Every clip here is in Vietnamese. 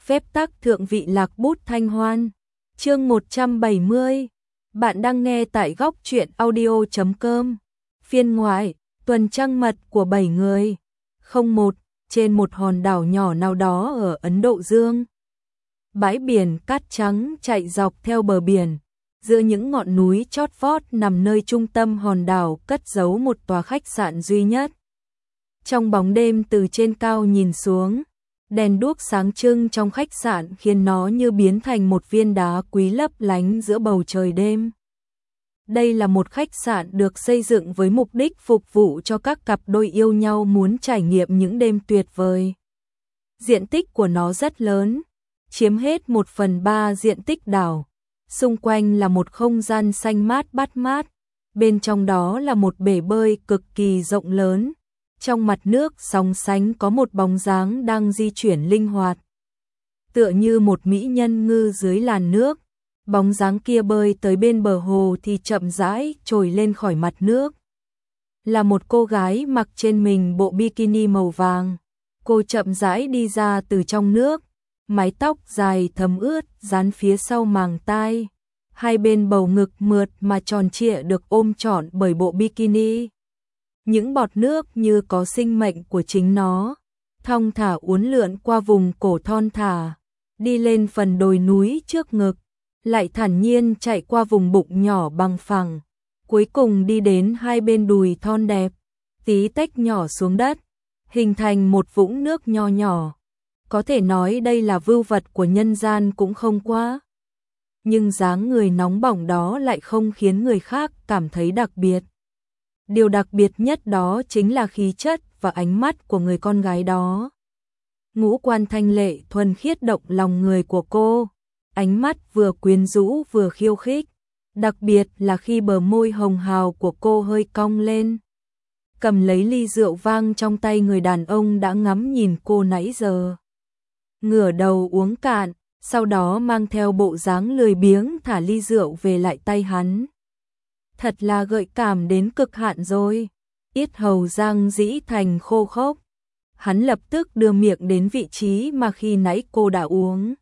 phép tắc thượng vị lạc bút thanh hoan. Chương 170. Bạn đang nghe tại góc truyện audio.com. Phiên ngoại, tuần trăng mật của 7 người. 01. Trên một hòn đảo nhỏ nào đó ở Ấn Độ Dương. Bãi biển cát trắng chạy dọc theo bờ biển. Giữa những ngọn núi chót vót nằm nơi trung tâm hòn đảo cất giấu một tòa khách sạn duy nhất. Trong bóng đêm từ trên cao nhìn xuống, đèn đuốc sáng trưng trong khách sạn khiến nó như biến thành một viên đá quý lấp lánh giữa bầu trời đêm. Đây là một khách sạn được xây dựng với mục đích phục vụ cho các cặp đôi yêu nhau muốn trải nghiệm những đêm tuyệt vời. Diện tích của nó rất lớn, chiếm hết 1/3 diện tích đảo. Xung quanh là một không gian xanh mát bát mát, bên trong đó là một bể bơi cực kỳ rộng lớn. Trong mặt nước sóng sánh có một bóng dáng đang di chuyển linh hoạt. Tựa như một mỹ nhân ngư dưới làn nước, bóng dáng kia bơi tới bên bờ hồ thì chậm rãi trồi lên khỏi mặt nước. Là một cô gái mặc trên mình bộ bikini màu vàng. Cô chậm rãi đi ra từ trong nước, mái tóc dài thấm ướt dán phía sau màng tai. Hai bên bầu ngực mượt mà tròn trịa được ôm trọn bởi bộ bikini. Những bọt nước như có sinh mệnh của chính nó, thong thả uốn lượn qua vùng cổ thon thả, đi lên phần đồi núi trước ngực, lại thản nhiên chạy qua vùng bụng nhỏ bằng phẳng, cuối cùng đi đến hai bên đùi thon đẹp, tí tách nhỏ xuống đất, hình thành một vũng nước nho nhỏ. Có thể nói đây là vưu vật của nhân gian cũng không quá. Nhưng dáng người nóng bỏng đó lại không khiến người khác cảm thấy đặc biệt. Điều đặc biệt nhất đó chính là khí chất và ánh mắt của người con gái đó. Ngũ quan thanh lệ thuần khiết động lòng người của cô, ánh mắt vừa quyến rũ vừa khiêu khích, đặc biệt là khi bờ môi hồng hào của cô hơi cong lên. Cầm lấy ly rượu vang trong tay người đàn ông đã ngắm nhìn cô nãy giờ. Ngửa đầu uống cạn, sau đó mang theo bộ dáng lười biếng thả ly rượu về lại tay hắn. Thật là gợi cảm đến cực hạn rồi. Yết hầu Giang Dĩ Thành khô khốc. Hắn lập tức đưa miệng đến vị trí mà khi nãy cô đã uống,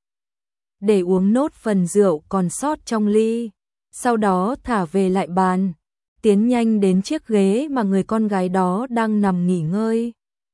để uống nốt phần rượu còn sót trong ly. Sau đó thả về lại bàn, tiến nhanh đến chiếc ghế mà người con gái đó đang nằm nghỉ ngơi.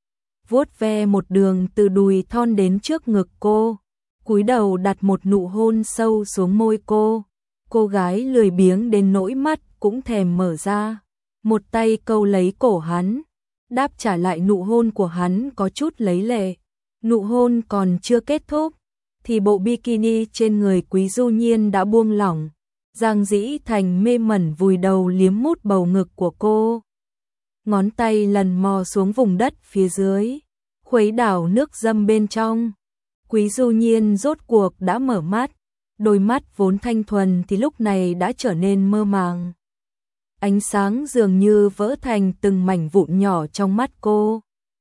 Vuốt ve một đường từ đùi thon đến trước ngực cô, cúi đầu đặt một nụ hôn sâu xuống môi cô. Cô gái lười biếng đến nỗi mắt cũng thèm mở ra, một tay câu lấy cổ hắn, đáp trả lại nụ hôn của hắn có chút lấy lệ. Nụ hôn còn chưa kết thúc, thì bộ bikini trên người Quý Du Nhiên đã buông lỏng. Giang Dĩ Thành mê mẩn vùi đầu liếm mút bầu ngực của cô. Ngón tay lần mò xuống vùng đất phía dưới, khuấy đảo nước dâm bên trong. Quý Du Nhiên rốt cuộc đã mở mắt, đôi mắt vốn thanh thuần thì lúc này đã trở nên mơ màng. Ánh sáng dường như vỡ thành từng mảnh vụn nhỏ trong mắt cô.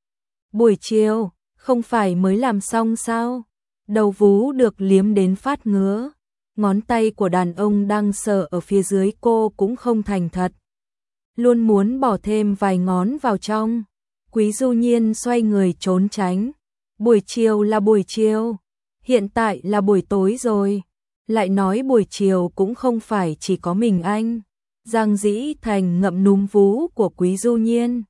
Buổi chiều, không phải mới làm xong sao? Đầu vú được liếm đến phát ngứa. Ngón tay của đàn ông đang sờ ở phía dưới cô cũng không thành thật, luôn muốn bỏ thêm vài ngón vào trong. Quý Du Nhiên xoay người trốn tránh. Buổi chiều là buổi chiều, hiện tại là buổi tối rồi. Lại nói buổi chiều cũng không phải chỉ có mình anh. Giang Dĩ Thành ngậm núm vú của Quý Du Nhiên.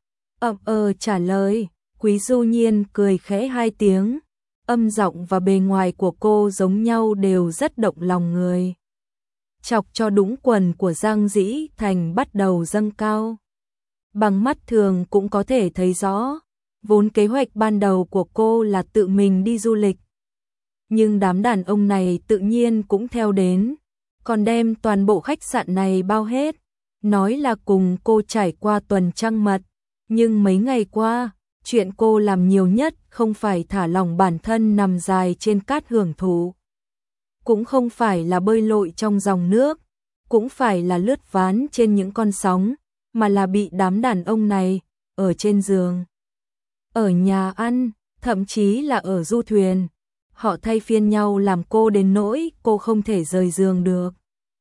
Trả lời. Quý Du Nhiên cười khẽ 2 tiếng. Âm giọng và bề ngoài của cô giống nhau đều rất động lòng người. Chọc cho đũng quần của Giang Dĩ Thành bắt đầu dâng cao. Bằng mắt thường cũng có thể thấy rõ, vốn kế hoạch ban đầu của cô là tự mình đi du lịch. Nhưng đám đàn ông này tự nhiên cũng theo đến, còn đem toàn bộ khách sạn này bao hết, nói là cùng cô trải qua tuần trăng mật. Nhưng mấy ngày qua, chuyện cô làm nhiều nhất không phải thả lỏng bản thân nằm dài trên cát hưởng thụ, cũng không phải là bơi lội trong dòng nước, cũng phải là lướt ván trên những con sóng, mà là bị đám đàn ông này, ở trên giường, ở nhà ăn, thậm chí là ở du thuyền. Họ thay phiên nhau làm cô đến nỗi cô không thể rời giường được.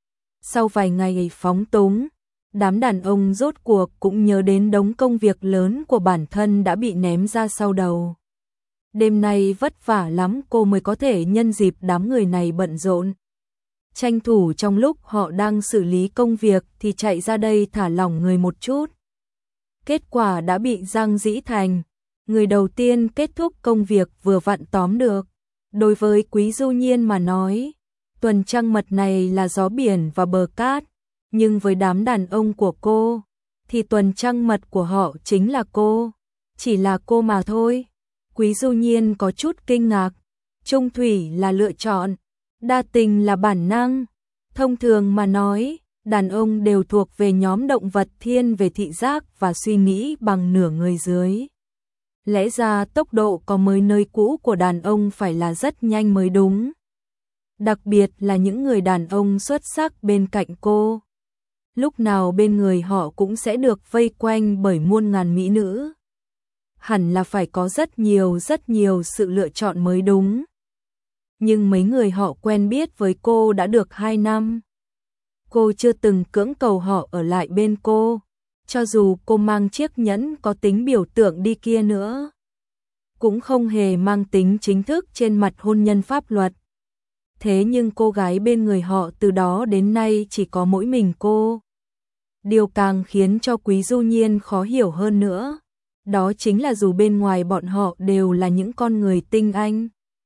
Sau vài ngày phóng túng, đám đàn ông rốt cuộc cũng nhớ đến đống công việc lớn của bản thân đã bị ném ra sau đầu. Đêm nay vất vả lắm cô mới có thể nhân dịp đám người này bận rộn. Tranh thủ trong lúc họ đang xử lý công việc thì chạy ra đây thả lỏng người một chút. Kết quả đã bị Giang Dĩ Thành, người đầu tiên kết thúc công việc vừa vặn tóm được. Đối với Quý Du Nhiên mà nói, tuần trăng mật này là gió biển và bờ cát, nhưng với đám đàn ông của cô, thì tuần trăng mật của họ chính là cô, chỉ là cô mà thôi. Quý Du Nhiên có chút kinh ngạc, trung thủy là lựa chọn, đa tình là bản năng. Thông thường mà nói, đàn ông đều thuộc về nhóm động vật thiên về thị giác và suy nghĩ bằng nửa người dưới. Lẽ ra tốc độ có mới nơi cũ của đàn ông phải là rất nhanh mới đúng. Đặc biệt là những người đàn ông xuất sắc bên cạnh cô. Lúc nào bên người họ cũng sẽ được vây quanh bởi muôn ngàn mỹ nữ. Hẳn là phải có rất nhiều sự lựa chọn mới đúng. Nhưng mấy người họ quen biết với cô đã được 2 năm. Cô chưa từng cưỡng cầu họ ở lại bên cô, cho dù cô mang chiếc nhẫn có tính biểu tượng đi kia nữa. Cũng không hề mang tính chính thức trên mặt hôn nhân pháp luật. Thế nhưng cô gái bên người họ từ đó đến nay chỉ có mỗi mình cô. Điều càng khiến cho Quý Du Nhiên khó hiểu hơn nữa, đó chính là dù bên ngoài bọn họ đều là những con người tinh anh,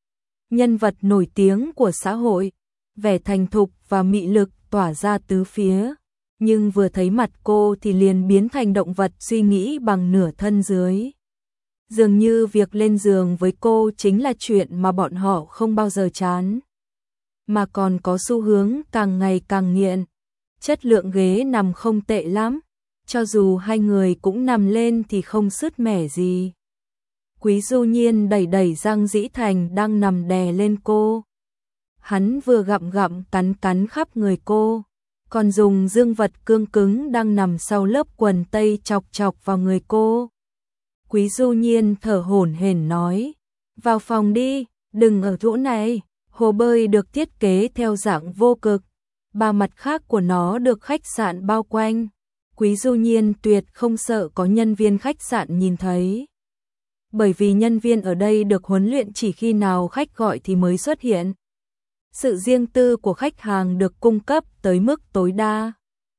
nhân vật nổi tiếng của xã hội, vẻ thành thục và mị lực tỏa ra tứ phía, nhưng vừa thấy mặt cô thì liền biến thành động vật suy nghĩ bằng nửa thân dưới. Dường như việc lên giường với cô chính là chuyện mà bọn họ không bao giờ chán, mà còn có xu hướng càng ngày càng nghiện. Chất lượng ghế nằm không tệ lắm, cho dù hai người cũng nằm lên thì không sứt mẻ gì. Quý Du Nhiên đẩy đẩy Giang Dĩ Thành đang nằm đè lên cô. Hắn vừa gặm gặm cắn cắn khắp người cô, còn dùng dương vật cương cứng đang nằm sau lớp quần tây chọc chọc vào người cô. Quý Du Nhiên thở hổn hển nói, vào phòng đi, đừng ở chỗ này. Hồ bơi được thiết kế theo dạng vô cực, 3 mặt khác của nó được khách sạn bao quanh. Quý Du Nhiên tuyệt không sợ có nhân viên khách sạn nhìn thấy, bởi vì nhân viên ở đây được huấn luyện chỉ khi nào khách gọi thì mới xuất hiện. Sự riêng tư của khách hàng được cung cấp tới mức tối đa.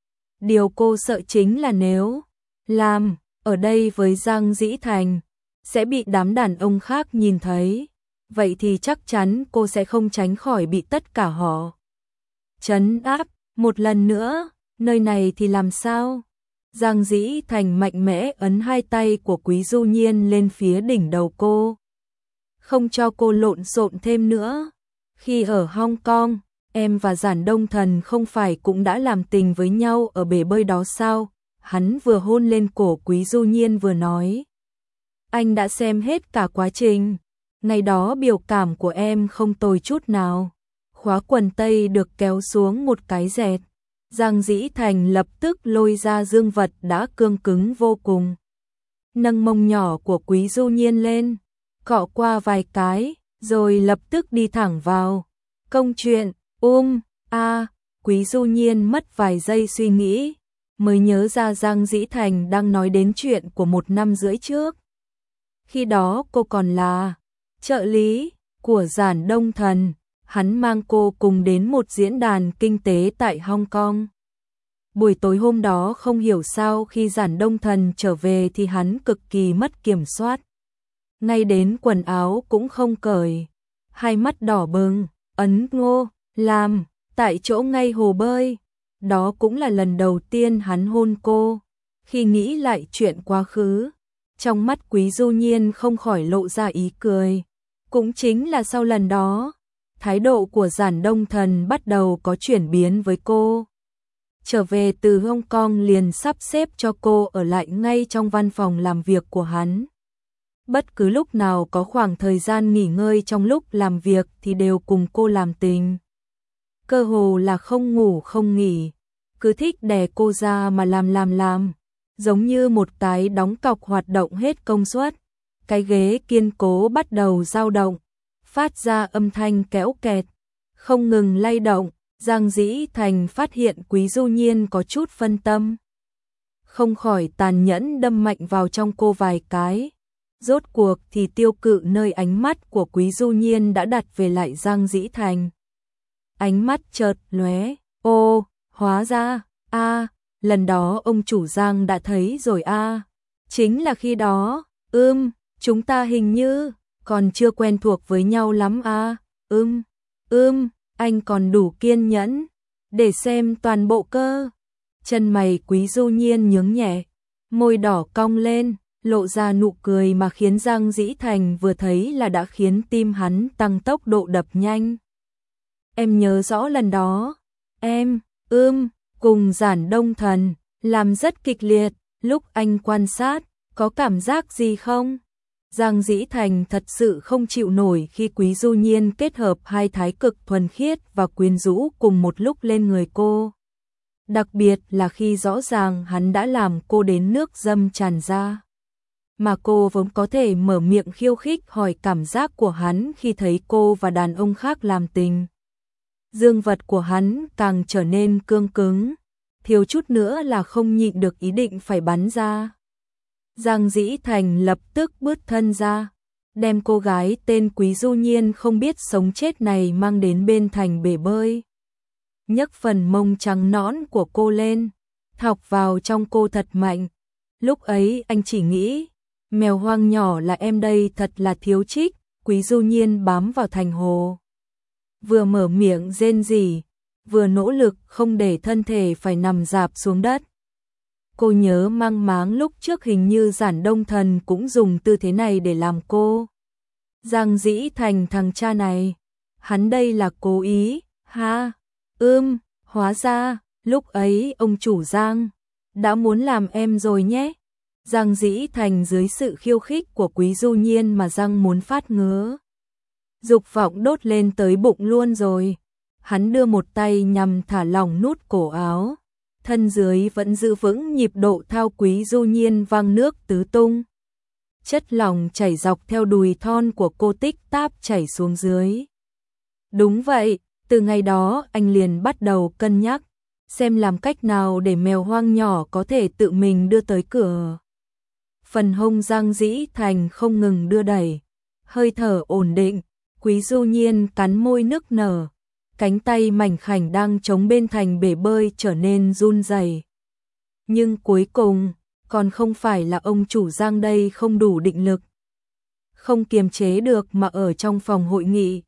Điều cô sợ chính là nếu làm ở đây với Giang Dĩ Thành sẽ bị đám đàn ông khác nhìn thấy, vậy thì chắc chắn cô sẽ không tránh khỏi bị tất cả họ trấn áp. Một lần nữa, nơi này thì làm sao? Giang Dĩ Thành mạnh mẽ ấn hai tay của Quý Du Nhiên lên phía đỉnh đầu cô, không cho cô lộn xộn thêm nữa. Khi ở Hong Kong, em và Giản Đông Thần không phải cũng đã làm tình với nhau ở bể bơi đó sao? Hắn vừa hôn lên cổ Quý Du Nhiên vừa nói, anh đã xem hết cả quá trình. Ngày đó biểu cảm của em không tồi chút nào. Khóa quần tây được kéo xuống một cái dẹt. Giang Dĩ Thành lập tức lôi ra dương vật đã cương cứng vô cùng, nâng mông nhỏ của Quý Du Nhiên lên, cọ qua vài cái, rồi lập tức đi thẳng vào công chuyện. Quý Du Nhiên mất vài giây suy nghĩ, mới nhớ ra Giang Dĩ Thành đang nói đến chuyện của 1 năm rưỡi trước. Khi đó cô còn là trợ lý của Giản Đông Thần, hắn mang cô cùng đến một diễn đàn kinh tế tại Hong Kong. Buổi tối hôm đó không hiểu sao khi Giản Đông Thần trở về thì hắn cực kỳ mất kiểm soát. Ngay đến quần áo cũng không cởi, hai mắt đỏ bừng, ấn ngô, làm, tại chỗ ngay hồ bơi. Đó cũng là lần đầu tiên hắn hôn cô. Khi nghĩ lại chuyện quá khứ, trong mắt Quý Du Nhiên không khỏi lộ ra ý cười. Cũng chính là sau lần đó, thái độ của Giản Đông Thần bắt đầu có chuyển biến với cô. Trở về từ Hong Kong liền sắp xếp cho cô ở lại ngay trong văn phòng làm việc của hắn. Bất cứ lúc nào có khoảng thời gian nghỉ ngơi trong lúc làm việc thì đều cùng cô làm tình. Cơ hồ là không ngủ không nghỉ, cứ thích đè cô ra mà làm. Giống như một cái đóng cọc hoạt động hết công suất. Cái ghế kiên cố bắt đầu dao động, phát ra âm thanh kéo kẹt, không ngừng lay động. Giang Dĩ Thành phát hiện Quý Du Nhiên có chút phân tâm, không khỏi tàn nhẫn đâm mạnh vào trong cô vài cái. Rốt cuộc thì tiêu cự nơi ánh mắt của Quý Du Nhiên đã đặt về lại Giang Dĩ Thành. Ánh mắt chợt lóe, ô, hóa ra, lần đó ông chủ Giang đã thấy rồi chính là khi đó, chúng ta hình như còn chưa quen thuộc với nhau lắm anh còn đủ kiên nhẫn để xem toàn bộ cơ. Chân mày Quý Du Nhiên nhướng nhẹ, môi đỏ cong lên, lộ ra nụ cười mà khiến Giang Dĩ Thành vừa thấy là đã khiến tim hắn tăng tốc độ đập nhanh. Em nhớ rõ lần đó, em, cùng Giản Đông Thần, làm rất kịch liệt, lúc anh quan sát, có cảm giác gì không? Giang Dĩ Thành thật sự không chịu nổi khi Quý Du Nhiên kết hợp hai thái cực thuần khiết và quyến rũ cùng một lúc lên người cô. Đặc biệt là khi rõ ràng hắn đã làm cô đến nước dâm tràn ra. Mà cô vốn có thể mở miệng khiêu khích hỏi cảm giác của hắn khi thấy cô và đàn ông khác làm tình. Dương vật của hắn càng trở nên cương cứng, thiếu chút nữa là không nhịn được ý định phải bắn ra. Giang Dĩ Thành lập tức bước thân ra, đem cô gái tên Quý Du Nhiên không biết sống chết này mang đến bên thành bể bơi. Nhấc phần mông trắng nõn của cô lên, thọc vào trong cô thật mạnh. Lúc ấy anh chỉ nghĩ, mèo hoang nhỏ là em đây thật là thiếu trích. Quý Du Nhiên bám vào thành hồ, vừa mở miệng rên rỉ, vừa nỗ lực không để thân thể phải nằm rạp xuống đất. Cô nhớ mang máng lúc trước hình như Giản Đông Thần cũng dùng tư thế này để làm cô. Giang Dĩ Thành thằng cha này, hắn đây là cố ý, hóa ra, lúc ấy ông chủ Giang đã muốn làm em rồi nhé. Giang Dĩ Thành dưới sự khiêu khích của Quý Du Nhiên mà răng muốn phát ngứa. Dục vọng đốt lên tới bụng luôn rồi. Hắn đưa một tay nhằm thả lỏng nút cổ áo. Thân dưới vẫn giữ vững nhịp độ thao Quý Du Nhiên văng nước tứ tung. Chất lỏng chảy dọc theo đùi thon của cô tích táp chảy xuống dưới. Đúng vậy, từ ngày đó anh liền bắt đầu cân nhắc, xem làm cách nào để mèo hoang nhỏ có thể tự mình đưa tới cửa. Phần hông Giang Dĩ Thành không ngừng đưa đẩy, hơi thở ổn định, Quý Du Nhiên cắn môi nức nở, cánh tay mảnh khảnh đang chống bên thành bể bơi trở nên run rẩy. Nhưng cuối cùng, còn không phải là ông chủ Giang đây không đủ định lực. Không kiềm chế được mà ở trong phòng hội nghị.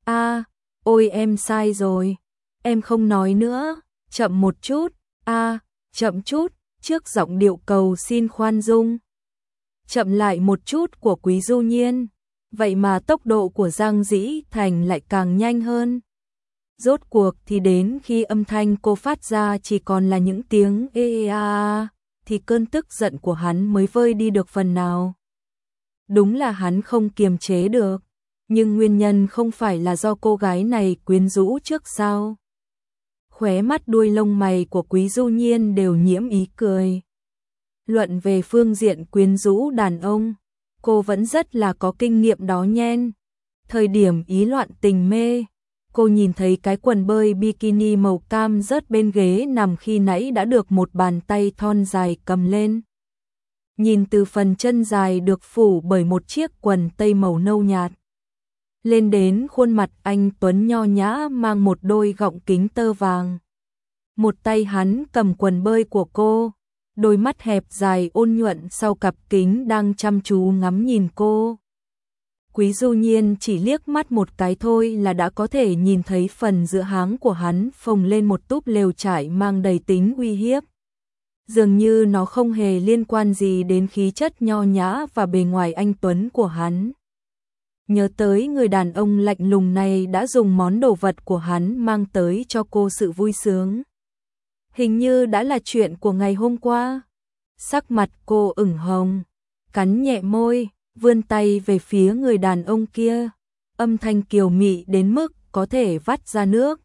Ôi em sai rồi, em không nói nữa, chậm một chút, chậm chút, trước giọng điệu cầu xin khoan dung. Chậm lại một chút của Quý Du Nhiên, vậy mà tốc độ của Giang Dĩ Thành lại càng nhanh hơn. Rốt cuộc thì đến khi âm thanh cô phát ra chỉ còn là những tiếng thì cơn tức giận của hắn mới vơi đi được phần nào. Đúng là hắn không kiềm chế được, nhưng nguyên nhân không phải là do cô gái này quyến rũ trước sao. Khóe mắt đuôi lông mày của Quý Du Nhiên đều nhiễm ý cười. Luận về phương diện quyến rũ đàn ông, cô vẫn rất là có kinh nghiệm đó nhen. Thời điểm ý loạn tình mê, cô nhìn thấy cái quần bơi bikini màu cam rớt bên ghế nằm khi nãy đã được một bàn tay thon dài cầm lên. Nhìn từ phần chân dài được phủ bởi một chiếc quần tây màu nâu nhạt, lên đến khuôn mặt anh tuấn nho nhã mang một đôi gọng kính tơ vàng. Một tay hắn cầm quần bơi của cô, đôi mắt hẹp dài ôn nhuận sau cặp kính đang chăm chú ngắm nhìn cô. Quý Du Nhiên chỉ liếc mắt một cái thôi là đã có thể nhìn thấy phần giữa háng của hắn phồng lên một túp lều trải mang đầy tính uy hiếp. Dường như nó không hề liên quan gì đến khí chất nho nhã và bề ngoài anh tuấn của hắn. Nhớ tới người đàn ông lạnh lùng này đã dùng món đồ vật của hắn mang tới cho cô sự vui sướng. Hình như đã là chuyện của ngày hôm qua. Sắc mặt cô ửng hồng, cắn nhẹ môi, vươn tay về phía người đàn ông kia. Âm thanh kiều mị đến mức có thể vắt ra nước.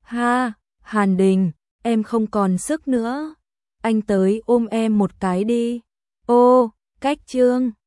Hàn Đình, em không còn sức nữa. Anh tới ôm em một cái đi. Ô, cách chương.